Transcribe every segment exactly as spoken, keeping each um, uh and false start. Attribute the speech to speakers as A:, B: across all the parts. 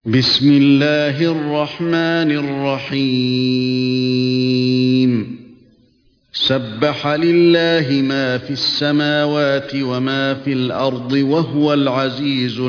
A: بسم الله الرحمن الرحيم سبح لله ما في السماوات وما في الأرض وهو العزيز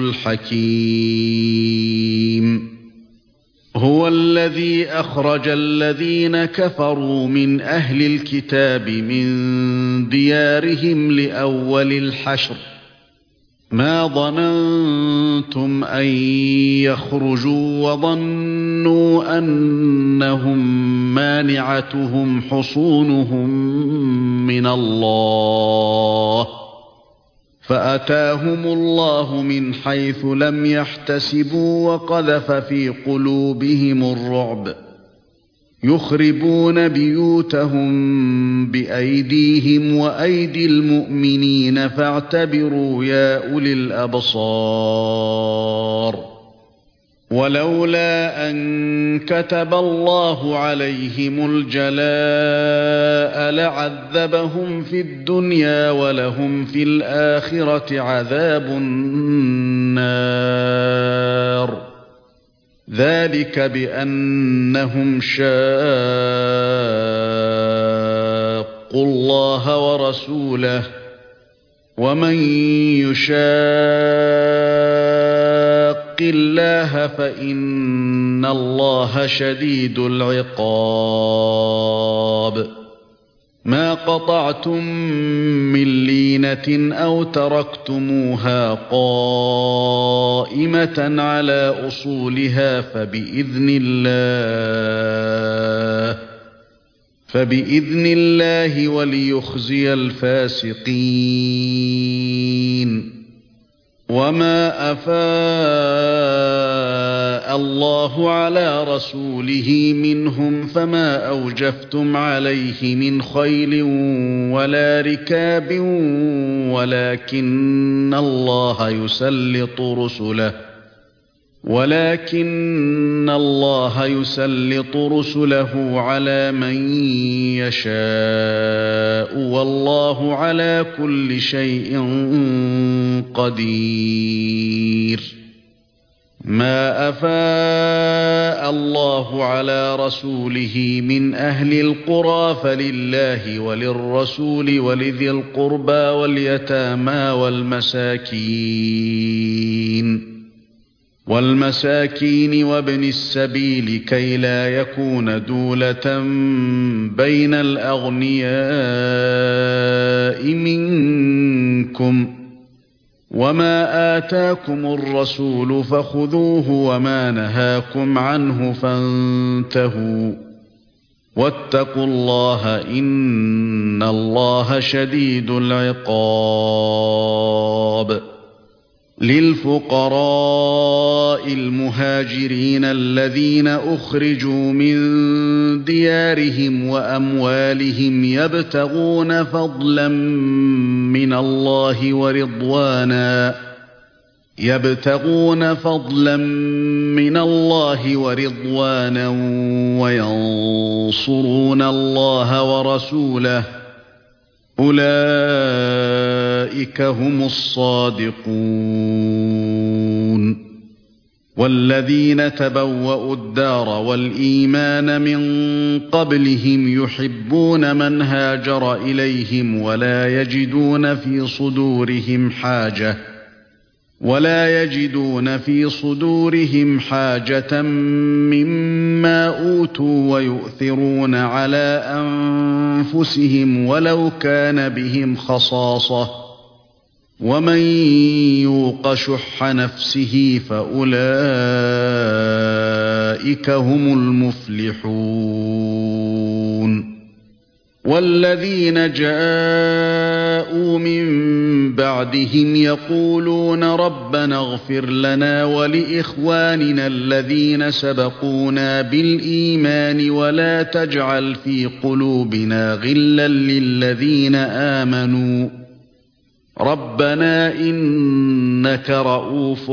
A: الحكيم هو الذي أخرج الذين كفروا من أهل الكتاب من ديارهم لأول الحشر ما ظننتم أن يخرجوا وظنوا أنهم مانعتهم حصونهم من الله فأتاهم الله من حيث لم يحتسبوا وقذف في قلوبهم الرعب يخربون بيوتهم بأيديهم وأيدي المؤمنين فاعتبروا يا أولي الأبصار ولولا أن كتب الله عليهم الجلاء لعذبهم في الدنيا ولهم في الآخرة عذاب النار ذلك بأنهم شاقوا الله ورسوله ومن يشاق الله فإن الله شديد العقاب ما قطعتم من لينة أو تركتموها قائمة على أصولها فبإذن الله فبإذن الله وليخزي الفاسقين وما أفاء الله على رسوله منهم فما أوجفتم عليه من خيل ولا ركاب ولكن الله يسلط رسله ولكن الله يسلط رسله على من يشاء والله على كل شيء قدير ما أفاء الله على رسوله من أهل القرى فلله وللرسول ولذي القربى واليتامى والمساكين والمساكين وابن السبيل كي لا يكون دولة بين الأغنياء منكم وما آتاكم الرسول فخذوه وما نهاكم عنه فانتهوا واتقوا الله إن الله شديد العقاب للفقراء المهاجرين الذين أخرجوا من ديارهم وأموالهم يبتغون فضلا من الله ورضوانا يبتغون فضلا من الله ورضوانا وينصرون الله ورسوله أولئك هم الصادقون والذين تبوأوا الدار والإيمان من قبلهم يحبون من هاجر إليهم ولا يجدون في صدورهم حاجة ولا يجدون في صدورهم حاجة مما أوتوا ويؤثرون على أنفسهم ولو كان بهم خصاصة ومن يوق شح نفسه فأولئك هم المفلحون والذين جاءوا من بعدهم يقولون ربنا اغفر لنا ولإخواننا الذين سبقونا بالإيمان ولا تجعل في قلوبنا غلا للذين آمنوا ربنا إنك رؤوف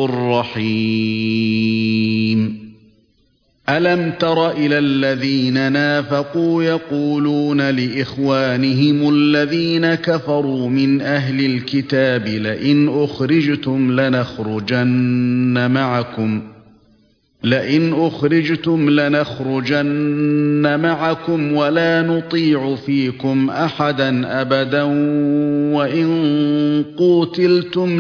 A: رحيم ألم تر إلى الذين نافقوا يقولون لإخوانهم الذين كفروا من أهل الكتاب لئن أخرجتم لنخرجن معكم لئن أخرجتم لنخرجن معكم ولا نطيع فيكم أحدا أبدا وإن قوتلتم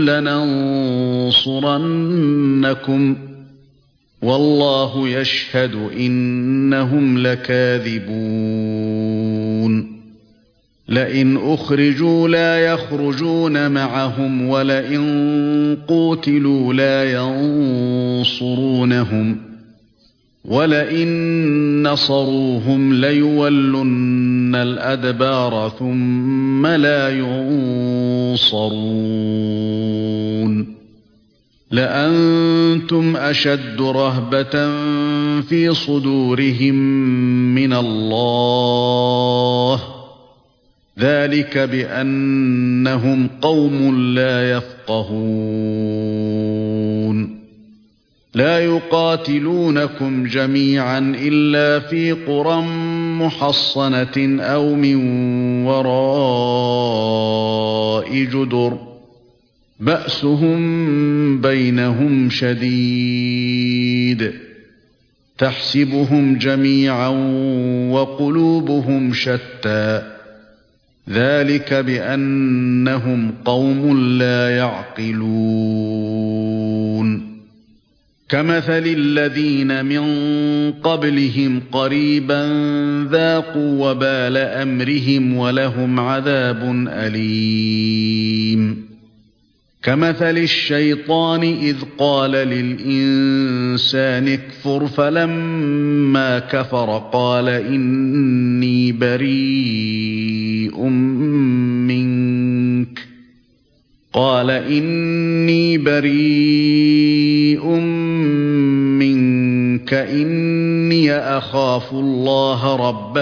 A: لننصرنكم والله يشهد إنهم لكاذبون لئن أخرجوا لا يخرجون معهم ولئن قوتلوا لا ينصرونهم ولئن نصروهم ليولن الأدبار ثم لا ينصرون لأنتم أشد رهبة في صدورهم من الله ذلك بأنهم قوم لا يفقهون لا يقاتلونكم جميعا إلا في قرى محصنة أو من وراء جدر بأسهم بينهم شديد تحسبهم جميعا وقلوبهم شتى ذلك بأنهم قوم لا يعقلون كمثل الذين من قبلهم قريبا ذاقوا وبال أمرهم ولهم عذاب أليم كمثل الشيطان إذ قال للإنسان اكفر فلما كفر قال إني بريء منك قال إني بريء منك إني أخاف الله رب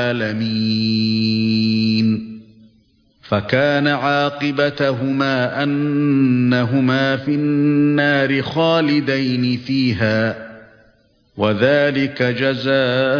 A: العالمين فكان عاقبتهما أنهما في النار خالدين فيها وذلك جزاء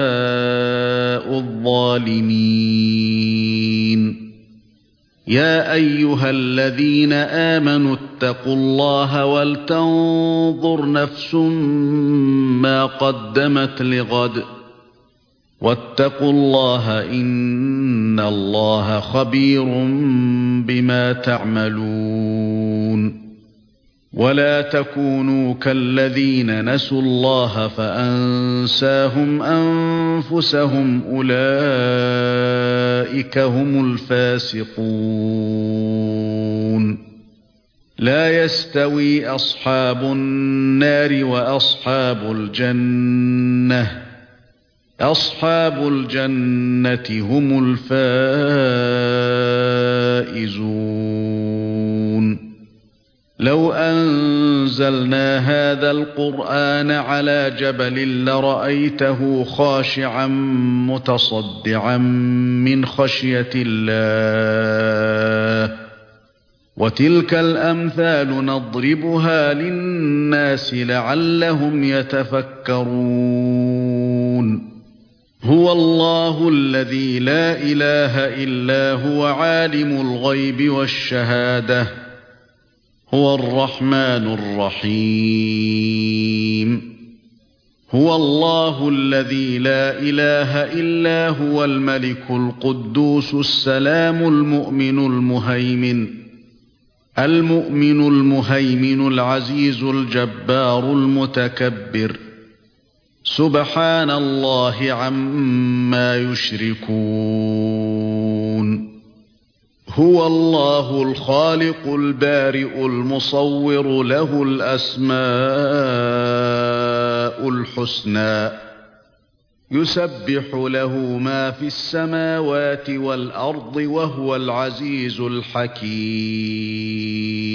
A: الظالمين يا أيها الذين آمنوا اتقوا الله ولتنظر نفس ما قدمت لغد واتقوا الله إن الله خبير بما تعملون ولا تكونوا كالذين نسوا الله فأنساهم أنفسهم أولئك هم الفاسقون لا يستوي أصحاب النار وأصحاب الجنة أصحاب الجنة هم الفائزون لو أنزلنا هذا القرآن على جبل لرأيته خاشعا متصدعا من خشية الله وتلك الأمثال نضربها للناس لعلهم يتفكرون هو الله الذي لا إله إلا هو عالم الغيب والشهادة هو الرحمن الرحيم هو الله الذي لا إله إلا هو الملك القدوس السلام المؤمن المهيمن المؤمن المهيمن العزيز الجبار المتكبر سبحان الله عما يشركون هو الله الخالق البارئ المصور له الأسماء الحسنى يسبح له ما في السماوات والأرض وهو العزيز الحكيم